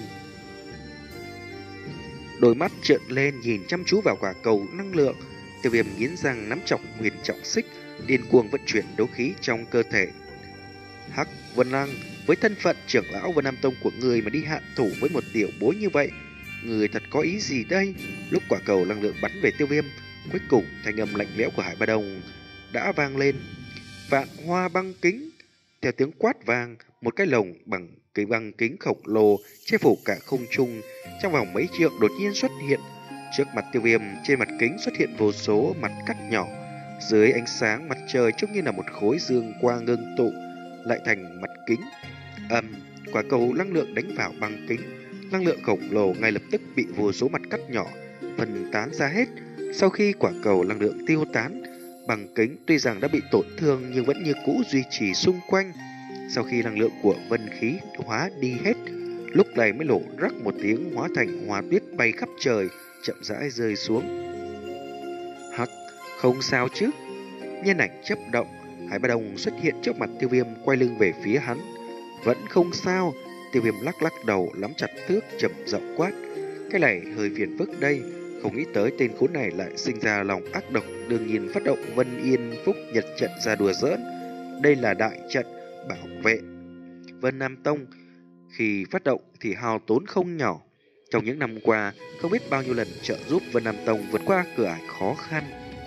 S1: Đôi mắt trợn lên nhìn chăm chú vào quả cầu năng lượng, Tiêu Viêm nghiến răng nắm chặt huyền trọng xích, điên cuồng vận chuyển đấu khí trong cơ thể. Hắc Vân Năng, với thân phận trưởng lão Vân Nam Tông của người mà đi hạ thủ với một tiểu bối như vậy, người thật có ý gì đây? Lúc quả cầu năng lượng bắn về Tiêu Viêm, cuối cùng thanh âm lạnh lẽo của Hải Ba Đồng đã vang lên. Vạn hoa băng kính. Theo tiếng quát vang, một cái lồng bằng cái băng kính khổng lồ che phủ cả không trung, trong vòng mấy trượng đột nhiên xuất hiện. Trước mặt Tiêu Viêm, trên mặt kính xuất hiện vô số mặt cắt nhỏ. Dưới ánh sáng mặt trời trông như là một khối dương quang ngưng tụ lại thành mặt kính. Ầm, quả cầu năng lượng đánh vào băng kính, năng lượng khổng lồ ngay lập tức bị vô số mặt cắt nhỏ phân tán ra hết. Sau khi quả cầu năng lượng tiêu tán, băng kính tuy rằng đã bị tổn thương nhưng vẫn như cũ duy trì xung quanh. Sau khi năng lượng của vân khí hóa đi hết, lúc này mới nổ rắc một tiếng, hóa thành hoa tuyết bay khắp trời, chậm rãi rơi xuống. Hắc, không sao chứ? Nhân ảnh chấp động, Hải Ba Đồng xuất hiện trước mặt Tiêu Viêm, quay lưng về phía hắn. Vẫn không sao. Tiêu Viêm lắc lắc đầu, nắm chặt thước, trầm giọng quát. Cái này hơi phiền phức đây. Không nghĩ tới tên khốn này lại sinh ra lòng ác độc, đương nhiên phát động Vân Yên Phúc Nhật trận ra đùa giỡn. Đây là đại trận bảo vệ Vân Nam Tông, khi phát động thì hao tốn không nhỏ. Trong những năm qua, không biết bao nhiêu lần trợ giúp Vân Nam Tông vượt qua cửa ải khó khăn.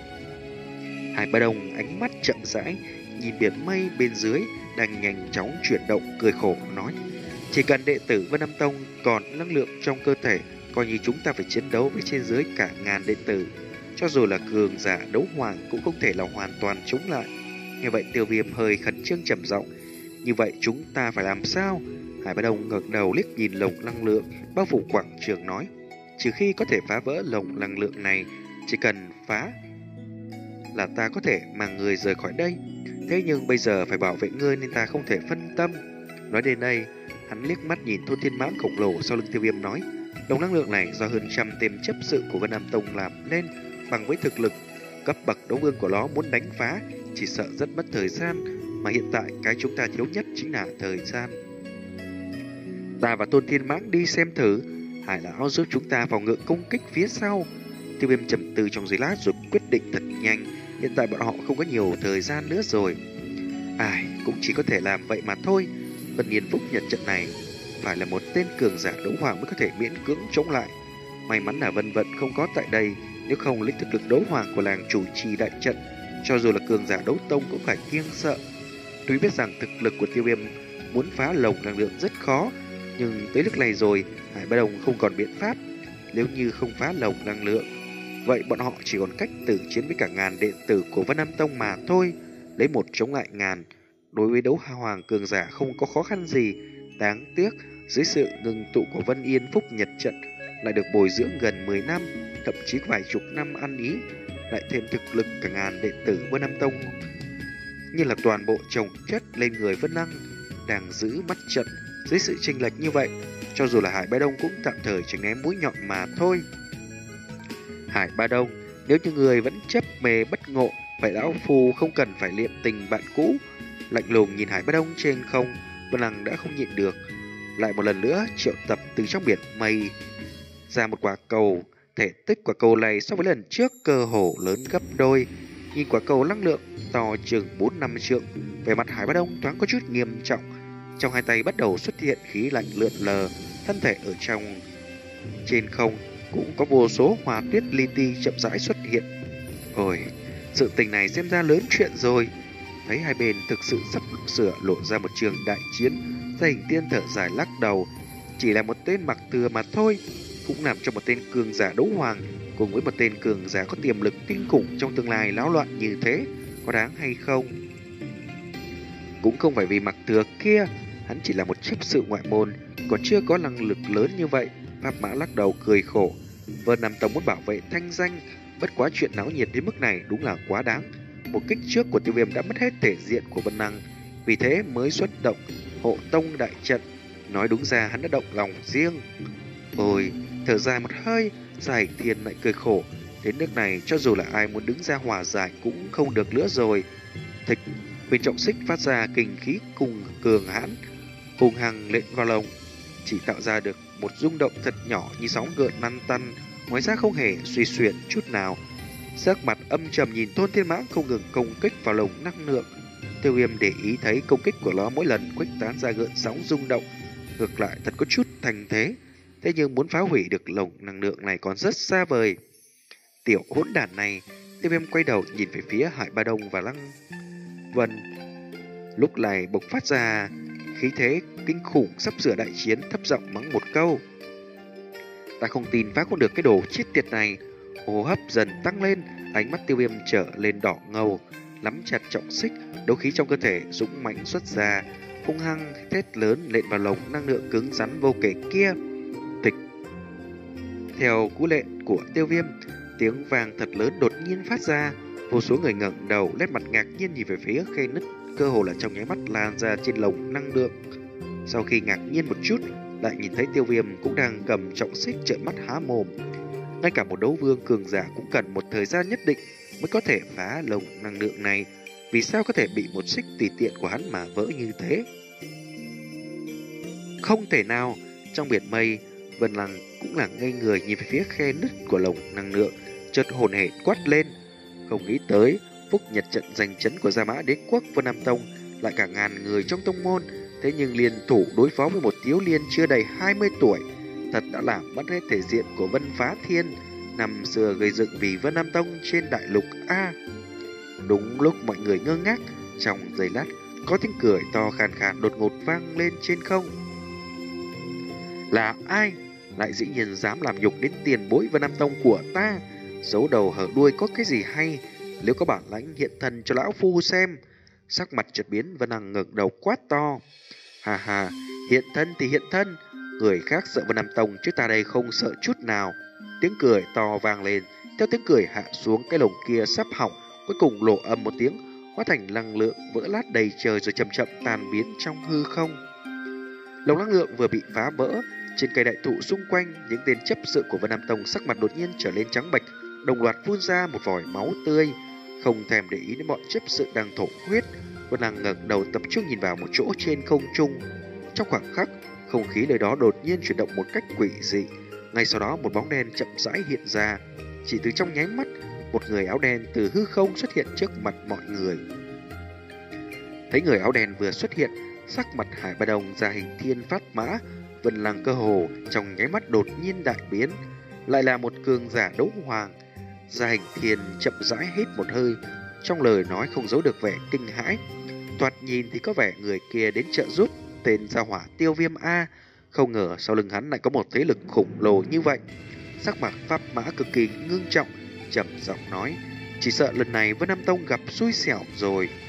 S1: Hải Ba Đồng ánh mắt chậm rãi nhìn biển mây bên dưới đang nhanh chóng chuyển động, cười khổ nói: chỉ cần đệ tử Vân Nam Tông còn năng lượng trong cơ thể, coi như chúng ta phải chiến đấu với trên dưới cả ngàn đệ tử, cho dù là cường giả đấu hoàng cũng không thể là hoàn toàn chống lại. Như vậy Tiêu Viêm hơi khẩn trương trầm giọng: như vậy chúng ta phải làm sao? Hải Ba Đông ngẩng đầu liếc nhìn lồng năng lượng bao phủ quảng trường nói: trừ khi có thể phá vỡ lồng năng lượng này, chỉ cần phá là ta có thể mang người rời khỏi đây. Thế nhưng bây giờ phải bảo vệ ngươi nên ta không thể phân tâm. Nói đến đây, hắn liếc mắt nhìn thôn thiên mãng khổng lồ sau lưng Tiêu Viêm nói: lồng năng lượng này do hơn trăm tên chấp sự của Vân Nam Tông làm nên, bằng với thực lực cấp bậc đấu vương của nó muốn đánh phá chỉ sợ rất mất thời gian, mà hiện tại cái chúng ta thiếu nhất chính là thời gian. Ta và Tôn Thiên Mãng đi xem thử. Hải lão giúp chúng ta phòng ngự công kích phía sau. Tiêu Viêm trầm tư trong giây lát rồi quyết định thật nhanh. Hiện tại bọn họ không có nhiều thời gian nữa rồi. Ai cũng chỉ có thể làm vậy mà thôi. Vân Yên Phúc Nhật trận này phải là một tên cường giả đấu hoàng mới có thể miễn cưỡng chống lại. May mắn là Vân Vận không có tại đây, nếu không lấy thực lực đấu hoàng của làng chủ trì đại trận, cho dù là cường giả đấu tông cũng phải kiêng sợ. Tuy biết rằng thực lực của Tiêu Viêm muốn phá lồng năng lượng rất khó, nhưng tới lúc này rồi, Hải Ba Đồng không còn biện pháp. Nếu như không phá lồng năng lượng, vậy bọn họ chỉ còn cách tử chiến với cả ngàn đệ tử của Vân Nam Tông mà thôi. Lấy một chống lại ngàn, đối với đấu hoàng cường giả không có khó khăn gì. Đáng tiếc, dưới sự ngừng tụ của Vân Yên Phúc Nhật trận lại được bồi dưỡng gần mười năm, thậm chí vài chục năm ăn ý, lại thêm thực lực cả ngàn đệ tử Vân Nam Tông, như là toàn bộ chồng chất lên người Vân Lăng đang giữ mắt trận. Dưới sự chênh lệch như vậy, cho dù là Hải Ba Đông cũng tạm thời tránh né mũi nhọn mà thôi. Hải Ba Đông, nếu như người vẫn chấp mê bất ngộ, vậy lão phu không cần phải liệm tình bạn cũ. Lạnh lùng nhìn Hải Ba Đông trên không, Vân Lăng đã không nhịn được, lại một lần nữa triệu tập từ trong biển mây ra một quả cầu. Thể tích quả cầu này so với lần trước cơ hồ lớn gấp đôi. Nhìn quả cầu năng lượng to chừng bốn năm trượng, vẻ mặt Hải Ba Đông thoáng có chút nghiêm trọng. Trong hai tay bắt đầu xuất hiện khí lạnh lượn lờ, thân thể ở trong trên không cũng có vô số hỏa tuyết li ti chậm rãi xuất hiện. Ôi, sự tình này xem ra lớn chuyện rồi. Thấy hai bên thực sự sắp sửa lộ ra một trường đại chiến, Gia Hình Tiên thở dài lắc đầu. Chỉ là một tên mặc thừa mà thôi, cũng làm cho một tên cường giả đấu hoàng cùng với một tên cường giả có tiềm lực kinh khủng trong tương lai náo loạn như thế, có đáng hay không? Cũng không phải vì mặc thừa kia, hắn chỉ là một chấp sự ngoại môn, còn chưa có năng lực lớn như vậy. Pháp Mã lắc đầu cười khổ. Vân Nam Tông muốn bảo vệ thanh danh, bất quá chuyện náo nhiệt đến mức này đúng là quá đáng. Một kích trước của Tiêu Viêm đã mất hết thể diện của Vân Năng, vì thế mới xuất động hộ tông đại trận. Nói đúng ra hắn đã động lòng riêng. Ôi, thở dài một hơi, Giải Thiên lại cười khổ. Đến nước này cho dù là ai muốn đứng ra hòa giải cũng không được nữa rồi. Thịch, bên trọng xích phát ra kinh khí cùng cường hãn, hùng hằng lệnh vào lồng, chỉ tạo ra được một rung động thật nhỏ như sóng gợn lăn tăn, ngoài ra không hề suy xuyển chút nào. Sắc mặt âm trầm nhìn Tôn Thiên Mãng không ngừng công kích vào lồng năng lượng. Tiêu Viêm để ý thấy công kích của nó mỗi lần khuếch tán ra gợn sóng rung động, ngược lại thật có chút thành thế. Thế nhưng muốn phá hủy được lồng năng lượng này còn rất xa vời. Tiểu hỗn đản này. Tiêu Viêm quay đầu nhìn về phía Hải Ba Đông và Lăng Vân, lúc này bộc phát ra khí thế kinh khủng sắp sửa đại chiến, thấp giọng mắng một câu. Ta không tin phá không được cái đồ chết tiệt này. Hô hấp dần tăng lên, ánh mắt Tiêu Viêm trở lên đỏ ngầu, nắm chặt trọng xích, đấu khí trong cơ thể dũng mãnh xuất ra, hung hăng thét lớn lệnh vào lồng năng lượng cứng rắn vô kể kia. Tịch. Theo cú lệnh của Tiêu Viêm, tiếng vang thật lớn đột nhiên phát ra, vô số người ngẩng đầu nét mặt ngạc nhiên nhìn về phía khe nứt, cơ hồ là trong nháy mắt lan ra trên lồng năng lượng. Sau khi ngạc nhiên một chút, lại nhìn thấy Tiêu Viêm cũng đang cầm trọng xích trợn mắt há mồm. Ngay cả một đấu vương cường giả cũng cần một thời gian nhất định mới có thể phá lồng năng lượng này. Vì sao có thể bị một xích tùy tiện của hắn mà vỡ như thế? Không thể nào. Trong biển mây, Vân Lăng cũng là ngây người nhìn về phía khe nứt của lồng năng lượng, chợt hồn hển quát lên. Không nghĩ tới Phúc Nhật trận giành chấn của Gia Mã Đế Quốc Vân Nam Tông lại cả ngàn người trong tông môn, thế nhưng liên thủ đối phó với một thiếu liên chưa đầy hai mươi tuổi, thật đã làm mất hết thể diện của Vân Phá Thiên, năm xưa gây dựng vì Vân Nam Tông trên đại lục A. Đúng lúc mọi người ngơ ngác, trong giây lát có tiếng cười to khàn khàn đột ngột vang lên trên không. Là ai lại dĩ nhiên dám làm nhục đến tiền bối Vân Nam Tông của ta? Giấu đầu hở đuôi có cái gì hay? Nếu có bản lãnh hiện thân cho lão phu xem. Sắc mặt chợt biến, Vân Hằng ngẩng đầu quát to. Hà hà, hiện thân thì hiện thân, người khác sợ Vân Nam Tông chứ ta đây không sợ chút nào. Tiếng cười to vang lên, theo tiếng cười hạ xuống, cái lồng kia sắp hỏng, cuối cùng lộ âm một tiếng, hóa thành năng lượng vỡ lát đầy trời rồi chậm chậm tan biến trong hư không. Lồng năng lượng vừa bị phá vỡ, trên cây đại thụ xung quanh, những tên chấp sự của Vân Nam Tông sắc mặt đột nhiên trở lên trắng bệch, đồng loạt phun ra một vòi máu tươi. Không thèm để ý đến bọn chấp sự đang thổ huyết, Vân Hằng ngẩng đầu tập trung nhìn vào một chỗ trên không trung. Trong khoảng khắc, Không khí nơi đó đột nhiên chuyển động một cách quỷ dị. Ngay sau đó một bóng đen chậm rãi hiện ra. Chỉ từ trong nháy mắt, một người áo đen từ hư không xuất hiện trước mặt mọi người. Thấy người áo đen vừa xuất hiện, sắc mặt Hải Ba Đồng ra hình thiên phát mã, Vân Lăng cơ hồ trong nháy mắt đột nhiên đại biến. Lại là một cường giả đấu hoàng. Gia hình thiên chậm rãi hít một hơi, trong lời nói không giấu được vẻ kinh hãi. Thoạt nhìn thì có vẻ người kia đến trợ giúp tên gia hỏa Tiêu Viêm A, không ngờ sau lưng hắn lại có một thế lực khủng lồ như vậy. Sắc mặt Pháp Mã cực kỳ ngưng trọng, trầm giọng nói: chỉ sợ lần này Vân Nam Tông gặp xui xẻo rồi.